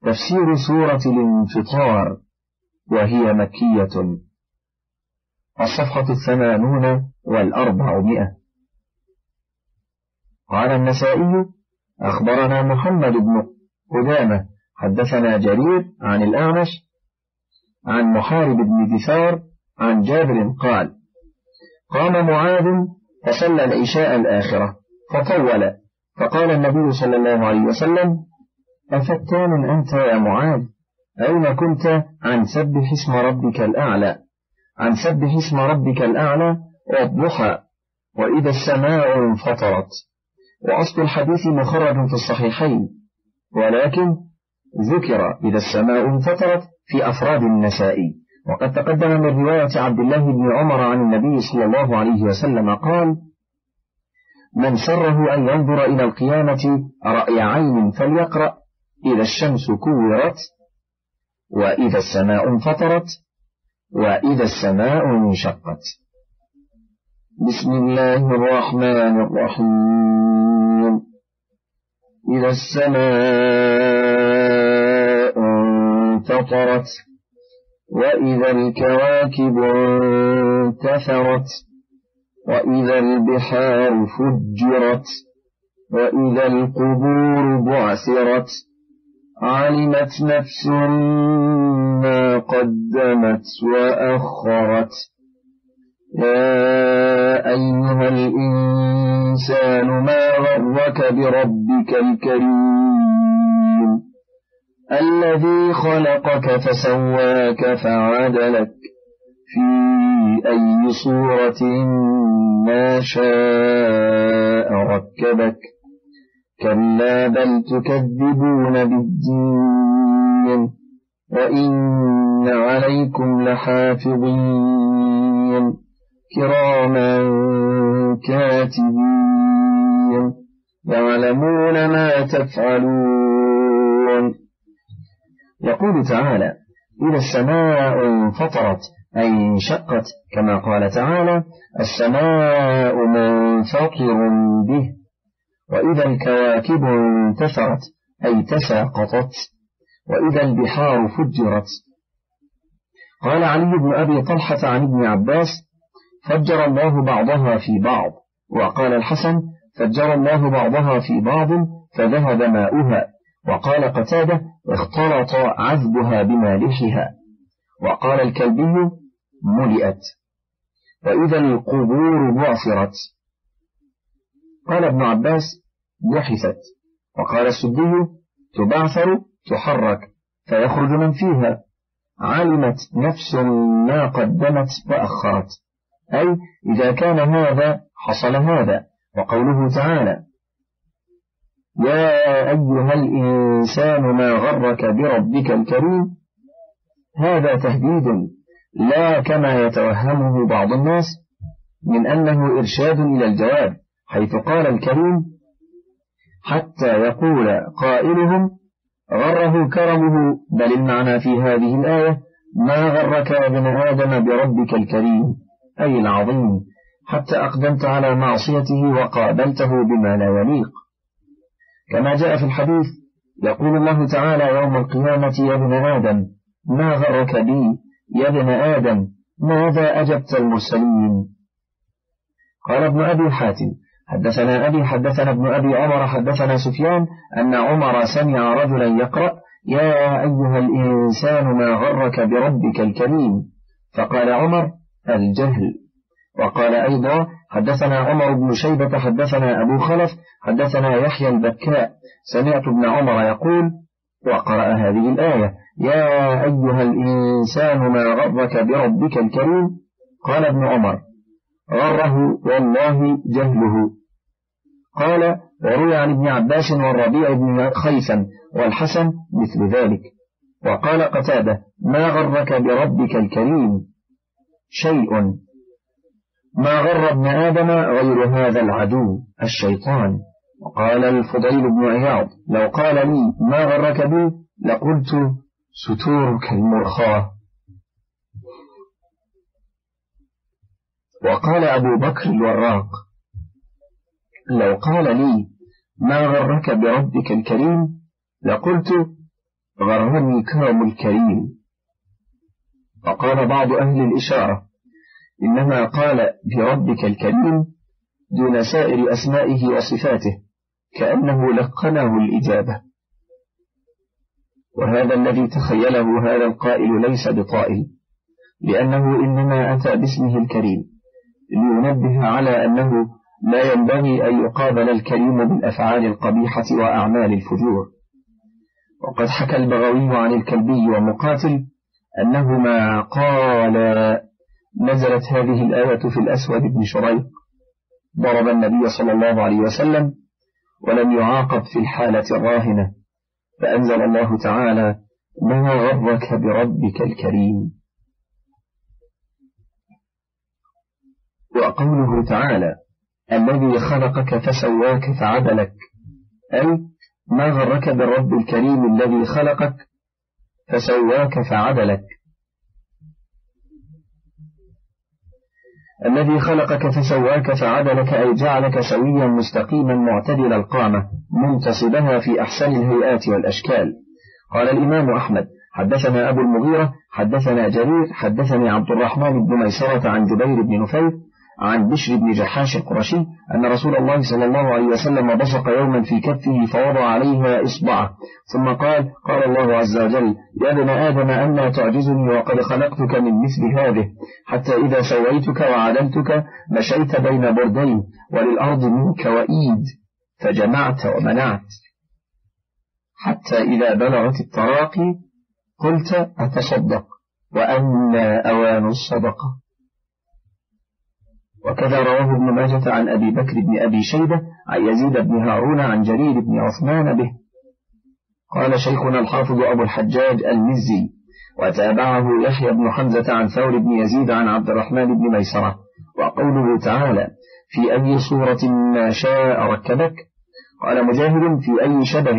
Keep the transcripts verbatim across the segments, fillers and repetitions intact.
تفسير سورة الانفطار، وهي مكية. الصفحة الثمانون والأربعمائة. قال النسائي: أخبرنا محمد بن قدامة حدثنا جرير عن الأعمش عن محارب بن دثار عن جابر قال: قام معاذ فصلى العشاء الآخرة فطول، فقال النبي صلى الله عليه وسلم: أفتان أنت يا معاذ؟ أين كنت عن سبح اسم ربك الأعلى عن سبح اسم ربك الأعلى والضحى وإذا السماء انفطرت. وأصل الحديث مخرج في الصحيحين، ولكن ذكر إذا السماء انفطرت في أفراد النسائي. وقد تقدم من رواية عبد الله بن عمر عن النبي صلى الله عليه وسلم قال: من سره أن ينظر إلى القيامة رأي عين فليقرأ إذا الشمس كورت، وإذا السماء انفطرت، وإذا السماء انشقت. بسم الله الرحمن الرحيم. إذا السماء انفطرت، وإذا الكواكب انتثرت، وإذا البحار فجرت، وإذا القبور بعثرت، علمت نفس ما قدمت وأخرت. يا أيها الإنسان ما غرك بربك الكريم الذي خلقك فسواك فعدلك في أي صورة ما شاء ركبك. كلا بل تكذبون بالدين وإن عليكم لحافظين كراما كاتبين يعلمون ما تفعلون. يقول تعالى: إذا السماء انفطرت أي انشقت، كما قال تعالى: السماء منفطر به. وإذا الكواكب انتثرت أي تساقطت، وإذا البحار فجرت. قال علي بن أبي طلحة عن ابن عباس: فجر الله بعضها في بعض. وقال الحسن: فجر الله بعضها في بعض فذهب ماؤها. وقال قتادة: اختلط عذبها بمالحها. وقال الكلبي: ملئت. وإذا القبور بعثرت. قال ابن عباس: بحثت. وقال السدي: تبعثر تحرك فيخرج من فيها. علمت نفس ما قدمت وأخرت، أي إذا كان هذا حصل هذا. وقوله تعالى: يا أيها الإنسان ما غرك بربك الكريم، هذا تهديد لا كما يتوهمه بعض الناس من أنه إرشاد إلى الجواب، حيث قال الكريم حتى يقول قائلهم غره كرمه. بل المعنى في هذه الآية: ما غرك يا ابن آدم بربك الكريم، أي العظيم، حتى أقدمت على معصيته وقابلته بما لا يليق. كما جاء في الحديث: يقول الله تعالى يوم القيامة: يا ابن آدم ما غرك بي؟ يا ابن آدم ماذا أجبت المرسلين؟ قال ابن أبي حاتم: حدثنا أبي حدثنا ابن أبي عمر حدثنا سفيان أن عمر سمع رجلا يقرأ: يا أيها الإنسان ما غرك بربك الكريم، فقال عمر: الجهل. وقال أيضا: حدثنا عمر بن شيبة حدثنا أبو خلف حدثنا يحيى البكاء سمعت ابن عمر يقول، وقرأ هذه الآية: يا أيها الإنسان ما غرك بربك الكريم. قال ابن عمر: غره والله جهله. قال: وروي عن ابن عباس والربيع بن خيثم والحسن مثل ذلك. وقال قتادة: ما غرك بربك الكريم؟ شيء. ما غر ابن آدم غير هذا العدو الشيطان. وقال الفضيل بن عياض: لو قال لي ما غرك بي لقلت ستورك المرخاة. وقال أبو بكر الوراق: لو قال لي ما غرك بربك الكريم لقلت غرني كرم الكريم. وقال بعض أهل الإشارة إنما قال بربك الكريم دون سائر أسمائه وصفاته كأنه لقنه الإجابة، وهذا الذي تخيله هذا القائل ليس بطائل، لأنه إنما أتى باسمه الكريم لينبه على أنه لا ينبغي أن يقابل الكريم بالأفعال القبيحة وأعمال الفجور. وقد حكى البغوي عن الكلبي ومقاتل أنهما قال نزلت هذه الآية في الأسود بن شريق ضرب النبي صلى الله عليه وسلم ولم يعاقب في الحالة الراهنة، فأنزل الله تعالى ما غرك بربك الكريم. وقوله تعالى الذي خلقك فسواك فعدلك، أي ما غرك بالرب الكريم الذي خلقك فسواك فعدلك. الذي خلقك فسواك فعدلك أي جعلك سويا مستقيما معتدل القامة منتصبها في أحسن الهيئات والأشكال. قال الإمام أحمد حدثنا أبو المغيرة حدثنا جرير حدثني عبد الرحمن بن ميسرة عن جبير بن نفير عن بشر بن جحاش القرشي أن رسول الله صلى الله عليه وسلم بصق يوما في كفه فوضع عليها إصبعه ثم قال قال الله عز وجل يا ابن آدم أنى تعجزني وقد خلقتك من مثل هذه حتى إذا سويتك وعدلتك مشيت بين بردين وللأرض منك وإيد فجمعت ومنعت حتى إذا بلغت التراقي قلت أتصدق وأنى أوان الصدقة. وكذا رواه ابن ماجة عن أبي بكر بن أبي شيبة عن يزيد بن هارون عن جرير بن عثمان به. قال شيخنا الحافظ أبو الحجاج المزي وتابعه يحيى بن حمزة عن ثور بن يزيد عن عبد الرحمن بن ميسرة. وقوله تعالى في أي صورة ما شاء ركبك، قال مجاهد في أي شبه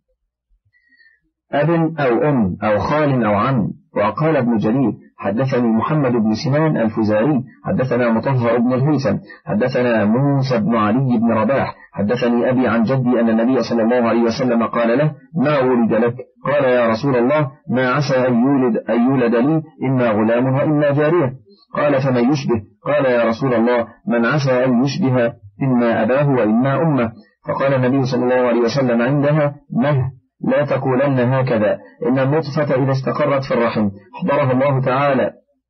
أب أو أم أو خال أو عم. وقال ابن جرير حدثني محمد بن سنان الفزاري حدثنا مطهر بن الهيثم حدثنا موسى بن علي بن رباح حدثني أبي عن جدي أن النبي صلى الله عليه وسلم قال له ما ولد لك؟ قال يا رسول الله ما عسى أن يولد, أن يولد لي إما غلام وإما جارية. قال فمن يشبه؟ قال يا رسول الله من عسى أن يشبه إما أباه وإما أمه. فقال النبي صلى الله عليه وسلم عندها مه لا تقولن هكذا إن النطفة إذا استقرت في الرحم احضرها الله تعالى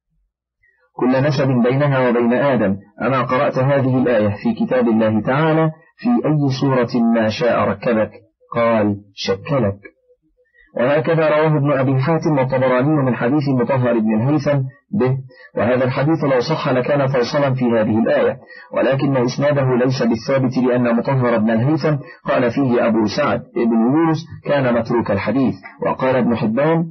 كل نسب بينها وبين آدم. أما قرأت هذه الآية في كتاب الله تعالى في أي صورة ما شاء ركبك؟ قال شكلك. وهكذا رواه ابن أبي حاتم والطبراني من حديث مطهر بن الهيثم به. وهذا الحديث لو صح لكان فيصلا في هذه الآية، ولكن إسناده ليس بالثابت لأن مطهر بن الهيثم قال فيه أبو سعد ابن يونس كان متروك الحديث. وقال ابن حبان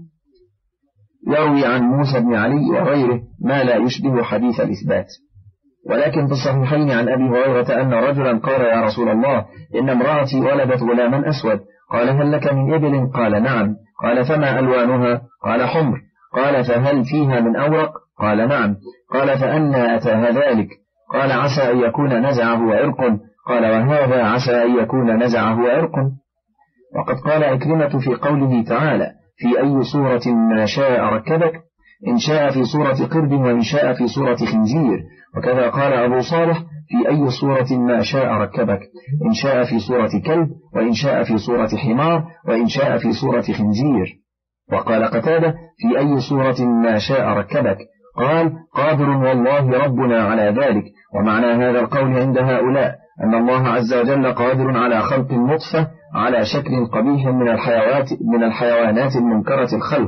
يروي عن موسى بن علي وغيره ما لا يشبه حديث الإثبات. ولكن في الصحيحين عن أبي هريرة أن رجلا قال يا رسول الله إن امرأتي ولدت غلاما أسود. قال هل لك من إبل؟ قال نعم. قال فما ألوانها؟ قال حمر. قال فهل فيها من أورق؟ قال نعم. قال فأنى أتاها ذلك؟ قال عسى أن يكون نزعه عرق. قال وهذا عسى أن يكون نزعه عرق. وقد قال عكرمة في قوله تعالى في أي صورة ما شاء ركبك إن شاء في صورة قرد وإن شاء في صورة خنزير. وكذا قال أبو صالح في أي صورة ما شاء ركبك إن شاء في صورة كلب وإن شاء في صورة حمار وإن شاء في صورة خنزير. وقال قتادة في أي صورة ما شاء ركبك قال قادر والله ربنا على ذلك. ومعنى هذا القول عند هؤلاء أن الله عز وجل قادر على خلق النطفة على شكل قبيح من الحيوانات من الحيوانات المنكرة الخلق،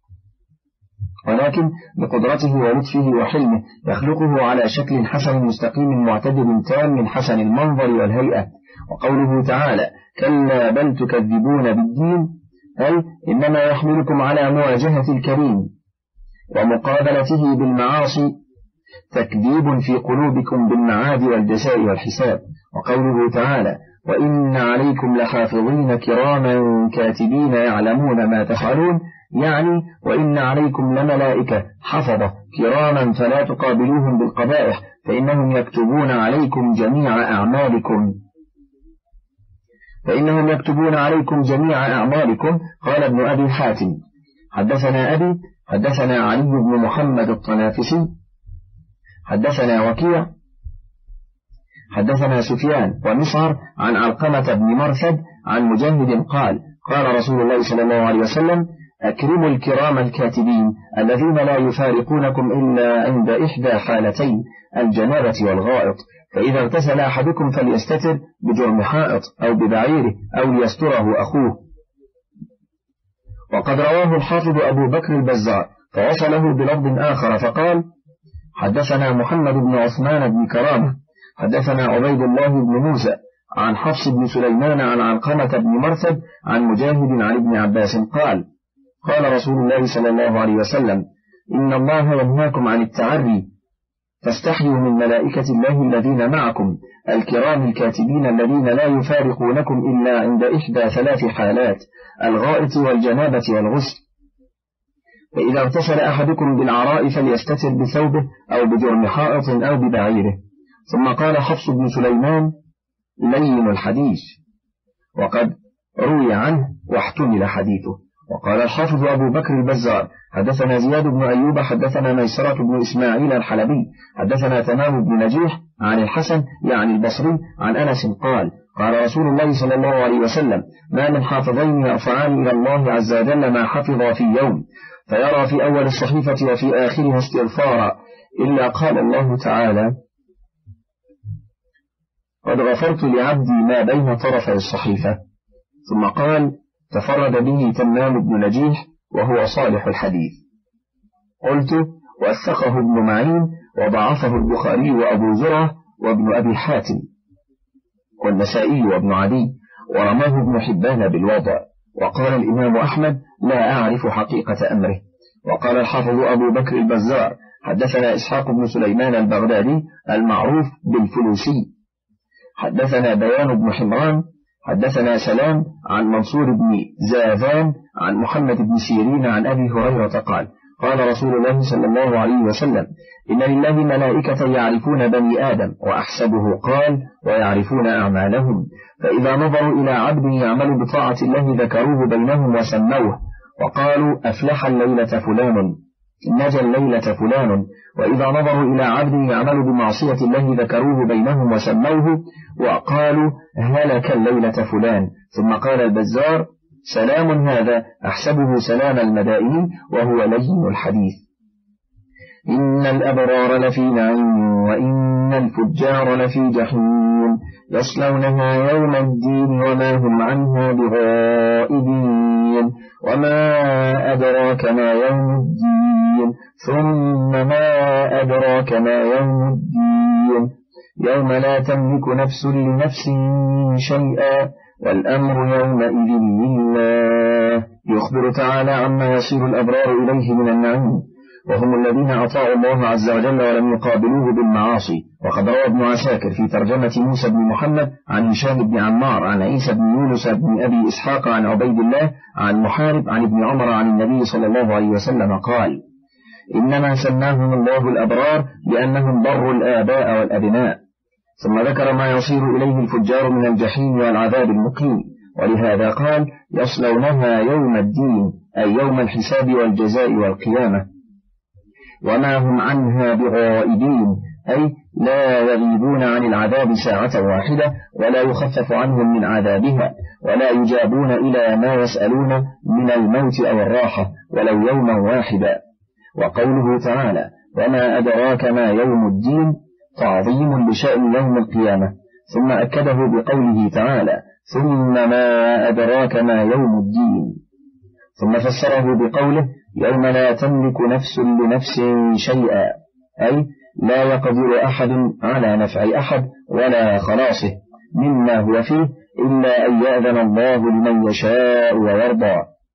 ولكن بقدرته ولطفه وحلمه يخلقه على شكل حسن مستقيم معتدل تام حسن المنظر والهيئة. وقوله تعالى كلا بل تكذبون بالدين أي إنما يحملكم على مواجهة الكريم ومقابلته بالمعاصي تكذيب في قلوبكم بالمعاد والجزاء والحساب. وقوله تعالى وإن عليكم لحافظين كراما كاتبين يعلمون ما تفعلون يعني وإن عليكم لملائكة حفظة كراما فلا تقابلوهم بالقبائح فإنهم يكتبون عليكم جميع أعمالكم. فإنهم يكتبون عليكم جميع أعمالكم. قال ابن أبي حاتم حدثنا أبي حدثنا علي بن محمد الطنافسي حدثنا وكيع حدثنا سفيان ومسعر عن علقمة بن مرثد عن مجاهد قال قال رسول الله صلى الله عليه وسلم أكرموا الكرام الكاتبين الذين لا يفارقونكم إلا عند إحدى حالتين الجنابة والغائط، فإذا اغتسل أحدكم فليستتر بجرم حائط أو ببعيره أو ليستره أخوه. وقد رواه الحافظ أبو بكر البزار فوصله بلفظ آخر فقال حدثنا محمد بن عثمان بن كرامة حدثنا عبيد الله بن موسى عن حفص بن سليمان عن علقمة بن مرثد عن مجاهد عن ابن عباس قال قال رسول الله صلى الله عليه وسلم إن الله ينهاكم عن التعري فاستحيوا من ملائكة الله الذين معكم الكرام الكاتبين الذين لا يفارقونكم إلا عند إحدى ثلاث حالات الغائط والجنابة والغسل، فإذا اغتسل أحدكم بالعراء فليستتر بثوبه أو بجرم حائط أو ببعيره. ثم قال حفص بن سليمان لين الحديث وقد روي عنه واحتمل حديثه. وقال الحافظ أبو بكر البزار حدثنا زياد بن أيوب حدثنا ميسرة بن إسماعيل الحلبي حدثنا تمام بن نجيح عن الحسن يعني البصري عن أنس قال قال رسول الله صلى الله عليه وسلم ما من حافظين يرفعان إلى الله عز وجل ما حفظا في يوم فيرى في أول الصحيفة وفي آخرها استغفارا إلا قال الله تعالى قد غفرت لعبدي ما بين طرفي الصحيفة. ثم قال تفرد به تمام بن نجيح وهو صالح الحديث. قلت وثقه ابن معين وضعفه البخاري وأبو زرعة وابن أبي حاتم والنسائي وابن عدي ورماه ابن حبان بالوضع. وقال الإمام أحمد لا أعرف حقيقة أمره. وقال الحافظ أبو بكر البزار حدثنا إسحاق بن سليمان البغدادي المعروف بالفلوسي حدثنا بيان بن حمران حدثنا سلام عن منصور بن زاذان عن محمد بن سيرين عن أبي هريرة قال قال رسول الله صلى الله عليه وسلم إن لله ملائكة يعرفون بني آدم وأحسبه قال ويعرفون أعمالهم، فإذا نظروا إلى عبد يعمل بطاعة الله ذكروه بينهم وسموه وقالوا أفلح الليلة فلان نجى الليلة فلان، وإذا نظروا إلى عبد يعمل بمعصية الله ذكروه بينهم وسموه وقالوا هلك الليلة فلان. ثم قال البزار سلام هذا أحسبه سلام المدائن وهو لين الحديث. إن الأبرار لفي نعيم وإن الفجار لفي جحيم يصلونها يوم الدين وما هم عنها بغائبين. وما أدراك ما يوم الدين ثم ما أدراك ما يوم الدين يوم لا تملك نفس لنفس شيئا والأمر يومئذ لله. يخبر تعالى عما يصير الأبرار إليه من النعيم وهم الذين أطاعوا الله عز وجل ولم يقابلوه بالمعاصي. وقد روى ابن عساكر في ترجمة موسى بن محمد عن هشام بن عمار عن عيسى بن يونس بن أبي إسحاق عن عبيد الله عن محارب عن ابن عمر عن النبي صلى الله عليه وسلم قال إنما سماهم الله الأبرار لأنهم بروا الآباء والأبناء. ثم ذكر ما يصير إليه الفجار من الجحيم والعذاب المقيم، ولهذا قال يصلونها يوم الدين أي يوم الحساب والجزاء والقيامة. وما هم عنها بغائبين أي لا يغيبون عن العذاب ساعة واحدة ولا يخفف عنهم من عذابها ولا يجابون إلى ما يسألون من الموت أو الراحة ولو يوما واحدا. وقوله تعالى وما أدراك ما يوم الدين تعظيم لشأن يوم القيامة، ثم أكده بقوله تعالى ثم ما أدراك ما يوم الدين، ثم فسره بقوله يوم لا تملك نفس لنفس شيئا أي لا يقدر أحد على نفع أحد ولا خلاصه مما هو فيه إلا أن يأذن الله لمن يشاء ويرضى.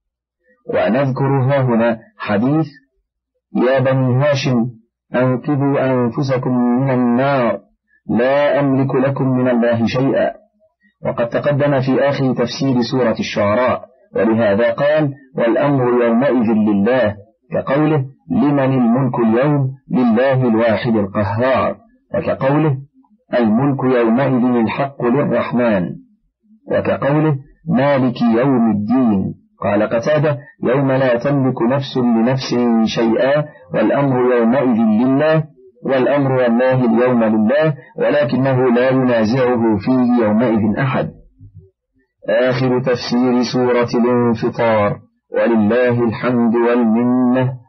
ونذكر هنا حديث يا بني هاشم أنقذوا أنفسكم من النار لا أملك لكم من الله شيئا، وقد تقدم في آخر تفسير سورة الشعراء، ولهذا قال والأمر يومئذ لله كقوله لمن الملك اليوم لله الواحد القهار، وكقوله الملك يومئذ الحق للرحمن. وكقوله مالك يوم الدين. قال قتادة يوم لا تملك نفس لنفس شيئا والأمر يومئذ لله، والأمر والله اليوم لله، ولكنه لا ينازعه فيه يومئذ أحد. آخر تفسير سورة الانفطار، ولله الحمد والمنة.